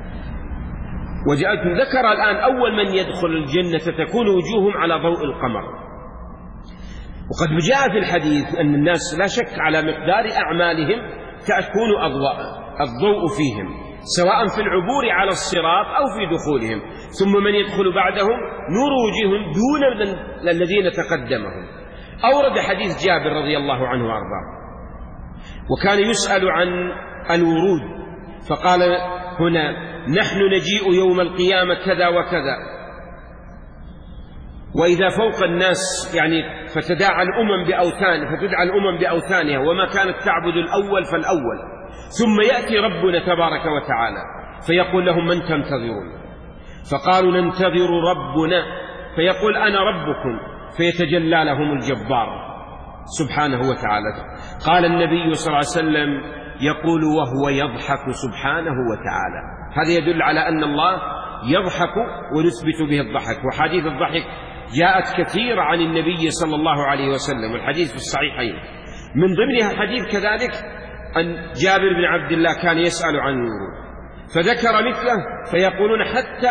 ذكر الآن أول من يدخل الجنة تكون وجوههم على ضوء القمر. وقد جاء في الحديث أن الناس لا شك على مقدار أعمالهم تكون الضوء فيهم، سواء في العبور على الصراط أو في دخولهم. ثم من يدخل بعدهم نور وجوههم دون الذين تقدمهم. أورد حديث جابر رضي الله عنه وأرضاه، وكان يسأل عن الورود فقال هنا نحن نجيء يوم القيامة كذا وكذا، وإذا فوق الناس يعني فتدعى الأمم بأوثانها وما كانت تعبد الأول فالأول. ثم يأتي ربنا تبارك وتعالى فيقول لهم من تنتظرون؟ فقالوا ننتظر ربنا، فيقول أنا ربكم، فيتجلى لهم الجبار سبحانه وتعالى. قال النبي صلى الله عليه وسلم يقول وهو يضحك سبحانه وتعالى. هذا يدل على أن الله يضحك ونثبت به الضحك. وحديث الضحك جاءت كثير عن النبي صلى الله عليه وسلم، والحديث في الصحيحين. من ضمنها حديث كذلك أن جابر بن عبد الله كان يسأل عن الورود فذكر مثله، فيقولون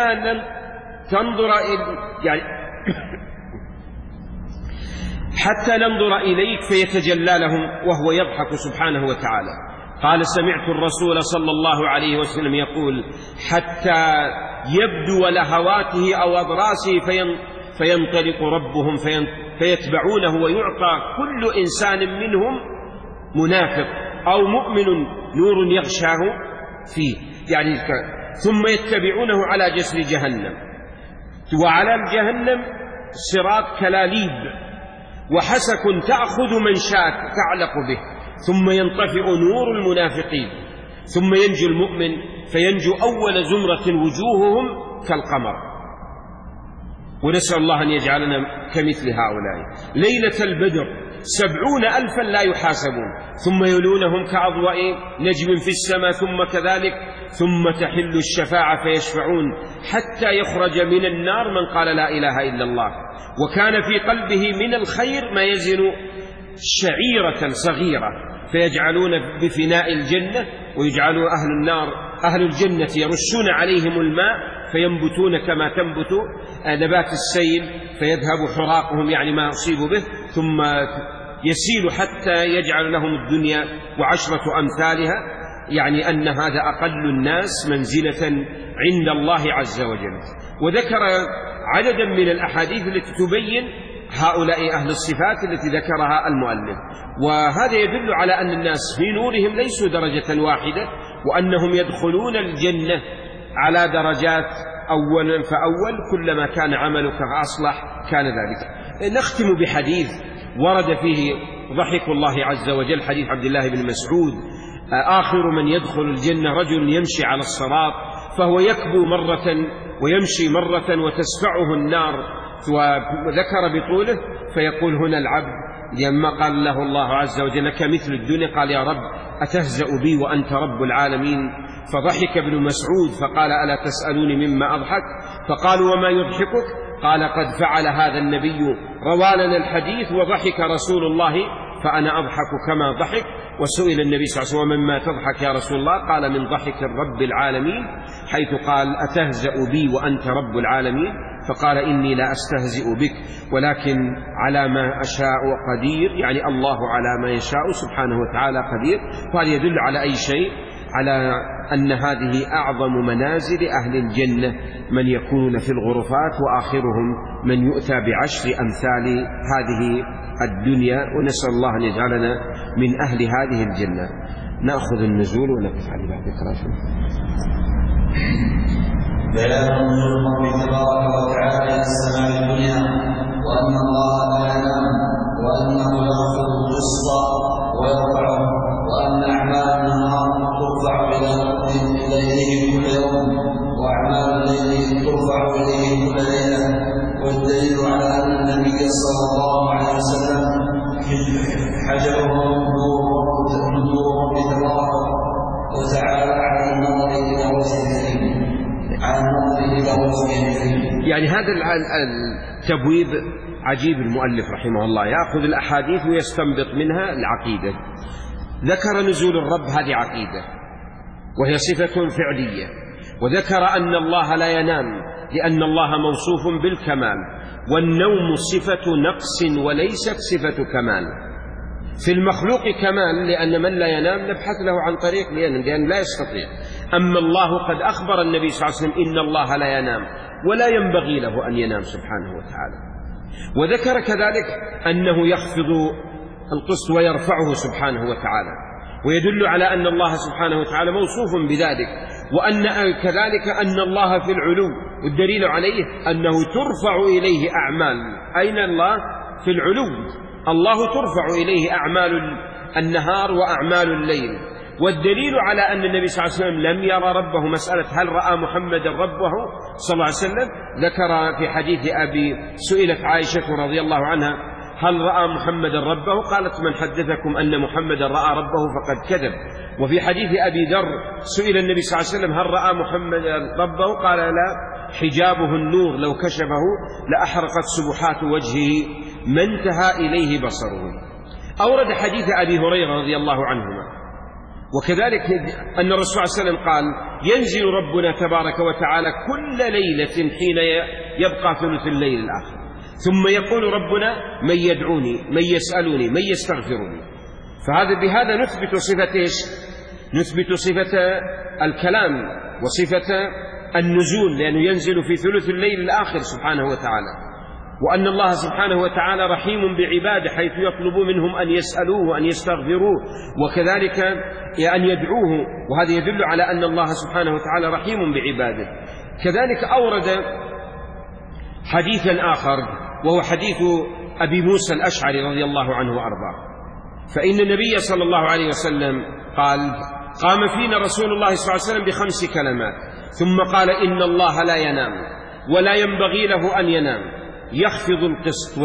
حتى ننظر إليك فيتجلى لهم وهو يضحك سبحانه وتعالى. قال سمعت الرسول صلى الله عليه وسلم يقول حتى يبدو لهواته أو أضراسه فينطلق ربهم فيتبعونه، ويعطى كل إنسان منهم منافق أو مؤمن نور يغشاه فيه يعني ثم يتبعونه على جسر جهنم، وعلى الجهنم صراط كلاليب وحسك تأخذ من شاء تعلق به، ثم ينطفئ نور المنافقين، ثم ينجو المؤمن فينجو أول زمرة وجوههم كالقمر. ونسأل الله أن يجعلنا كمثل هؤلاء. ليلة البدر 70,000 لا يحاسبون، ثم يلونهم كأضواء نجم في السماء، ثم كذلك، ثم تحل الشفاعة فيشفعون حتى يخرج من النار من قال لا إله إلا الله وكان في قلبه من الخير ما يزن شعيرة صغيرة، فيجعلون بفناء الجنة، ويجعلوا أهل الجنة يرشون عليهم الماء فينبتون كما تنبت نبات السيل، فيذهب حراقهم يعني ما أصيبوا به، ثم يسيل حتى يجعل لهم الدنيا وعشرة أمثالها، يعني أن هذا أقل الناس منزلة عند الله عز وجل. وذكر عددا من الأحاديث التي تبين هؤلاء أهل الصفات التي ذكرها المؤلف. وهذا يدل على أن الناس في نورهم ليسوا درجة واحدة، وأنهم يدخلون الجنة على درجات أولا فأول، كلما كان عملك أصلح كان ذلك. نختم بحديث ورد فيه ضحك الله عز وجل، حديث عبد الله بن مسعود آخر من يدخل الجنة رجل يمشي على الصراط فهو يكبو مرة ويمشي مرة وتسفعه النار، وذكر بطوله، فيقول هنا العبد لما قال له الله عز وجل كمثل الدنيا قال يا رب أتهزأ بي وأنت رب العالمين؟ فضحك ابن مسعود فقال ألا تسألوني مما أضحك؟ فقالوا وما يضحكك؟ قال قد فعل هذا النبي روالنا الحديث وضحك رسول الله فأنا أضحك كما ضحك. وسئل النبي صلى الله عليه وسلم مما تضحك يا رسول الله؟ قال من ضحك الرب العالمين، حيث قال أتهزأ بي وأنت رب العالمين؟ فقال إني لا أستهزئ بك ولكن على ما أشاء قدير، يعني الله على ما يشاء سبحانه وتعالى قدير. فهذا يدل على أي شيء؟ على أن هذه أعظم منازل أهل الجنة من يكونون في الغرفات، وآخرهم من يؤتى بعشر أمثال هذه الدنيا. ونسأل الله أن يجعلنا من أهل هذه الجنة. نأخذ النزول ونقف على بعض الكراسي. بيان نزول الله تبارك وتعالى وأعمال الليل ترفع إليه كل ليلة. والدليل على أن النبي صلى الله عليه وسلم حجبه نور رب تبارك وتعالى على النظر إلى وجهه الكريم. يعني هذا التبويب عجيب. المؤلف رحمه الله يأخذ الأحاديث ويستنبط منها العقيدة. ذكر نزول الرب، هذه عقيدة وهي صفة فعلية. وذكر أن الله لا ينام لأن الله موصوف بالكمال، والنوم صفة نقص وليست صفة كمال. في المخلوق كمال لأن من لا ينام نبحث له عن طريق لأن لا يستطيع. أما الله قد أخبر النبي صلى الله عليه وسلم إن الله لا ينام ولا ينبغي له أن ينام سبحانه وتعالى. وذكر كذلك أنه يخفض القسط ويرفعه سبحانه وتعالى، ويدل على أن الله سبحانه وتعالى موصوف بذلك، وأن كذلك أن الله في العلو، والدليل عليه أنه ترفع إليه أعمال. أين الله؟ في العلو. الله ترفع إليه أعمال النهار وأعمال الليل. والدليل على أن النبي صلى الله عليه وسلم لم يرى ربه، مسألة هل رأى محمد ربه صلى الله عليه وسلم، ذكر في حديث سئلت عائشة رضي الله عنها هل رأى محمد ربه؟ قالت من حدثكم أن محمد رأى ربه فقد كذب. وفي حديث أبي ذر سئل النبي صلى الله عليه وسلم هل رأى محمد ربه؟ قال لا، حجابه النور لو كشفه لأحرقت سبحات وجهه ما انتهى إليه بصره. أورد حديث أبي هريرة رضي الله عنهما، وكذلك أن الرسول صلى الله عليه وسلم قال ينزل ربنا تبارك وتعالى كل ليلة حين يبقى ثلث الليل الآخر، ثم يقول ربنا من يدعوني، من يسألوني، من يستغفرني. بهذا نثبت صفة إيش؟ نثبت صفة الكلام وصفة النزول، لأنه ينزل في ثلث الليل الآخر سبحانه وتعالى. وأن الله سبحانه وتعالى رحيم بعباده حيث يطلب منهم أن يسألوه وأن يستغفروه، وكذلك أن يدعوه، وهذا يدل على أن الله سبحانه وتعالى رحيم بعباده. كذلك أورد حديثا آخر وهو حديث أبي موسى الأشعري رضي الله عنه وأرضاه، فإن النبي صلى الله عليه وسلم قال قام فينا رسول الله صلى الله عليه وسلم ب5 كلمات، ثم قال إن الله لا ينام ولا ينبغي له أن ينام، يخفض القسط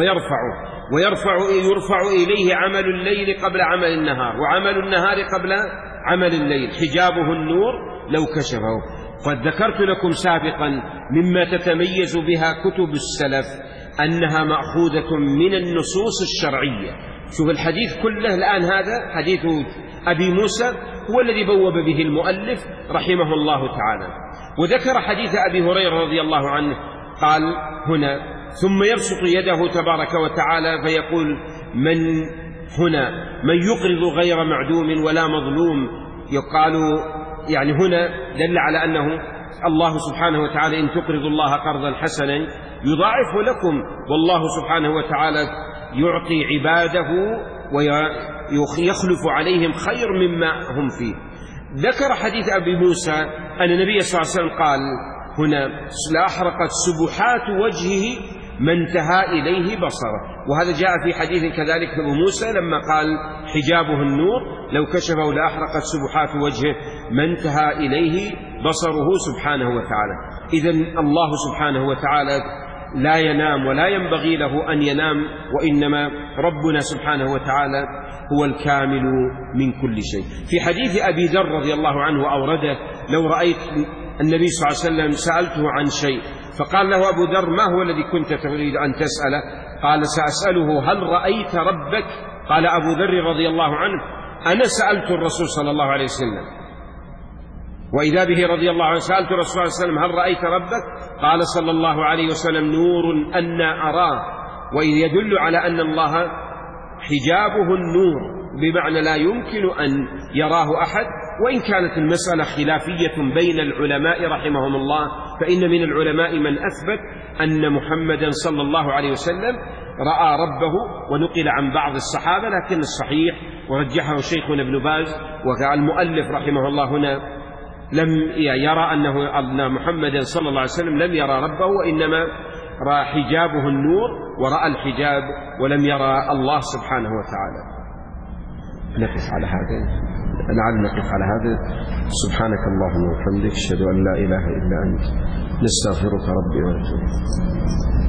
ويرفع إليه عمل الليل قبل عمل النهار، وعمل النهار قبل عمل الليل، حجابه النور لو كشفه. قد ذكرت لكم سابقا مما تتميز بها كتب السلف أنها مأخوذة من النصوص الشرعية. شوف الحديث كله الآن، هذا حديث أبي موسى هو الذي بوب به المؤلف رحمه الله تعالى. وذكر حديث أبي هريرة رضي الله عنه قال هنا ثم يبسط يده تبارك وتعالى فيقول من هنا من يقرض غير معدوم ولا مظلوم. يقال يعني هنا دل على أنه الله سبحانه وتعالى إن تقرضوا الله قرضا حسنا يضاعفه لكم، والله سبحانه وتعالى يعطي عباده ويخلف عليهم خير مما هم فيه. ذكر حديث أبي موسى أن النبي صلى الله عليه وسلم قال هنا لأحرقت سبحات وجهه ما انتهى إليه بصره، وهذا جاء في حديث كذلك أبو موسى لما قال حجابه النور لو كشفه لأحرقت سبحات وجهه ما انتهى إليه بصره سبحانه وتعالى. إذن الله سبحانه وتعالى لا ينام ولا ينبغي له أن ينام، وإنما ربنا سبحانه وتعالى هو الكامل من كل شيء. في حديث أبي ذر رضي الله عنه أورده لو رأيت النبي صلى الله عليه وسلم سألته عن شيء فقال له أبو ذر ما هو الذي كنت تريد أن تسأله؟ قال سأسأله هل رأيت ربك؟ قال أبو ذر رضي الله عنه أنا سألت الرسول صلى الله عليه وسلم، وإذا به رضي الله عنه سألت الرسول صلى الله عليه وسلم هل رأيت ربك؟ قال صلى الله عليه وسلم نور أنا أراه. وإذ يدل على أن الله حجابه النور بمعنى لا يمكن أن يراه أحد. وإن كانت المسألة خلافية بين العلماء رحمهم الله، فإن من العلماء من أثبت أن محمدا صلى الله عليه وسلم رأى ربه، ونقل عن بعض الصحابة، لكن الصحيح ورجحه شيخنا ابن باز والمؤلف رحمه الله هنا لم يرى أن محمدا صلى الله عليه وسلم لم يرى ربه، وإنما رأى حجابه النور ورأى الحجاب ولم يرى الله سبحانه وتعالى. نقف على هذا. لعل نقف على هذا. سبحانك اللهم وبحمدك، أشهد أن لا إله إلا أنت، نستغفرك ربي ونتوب.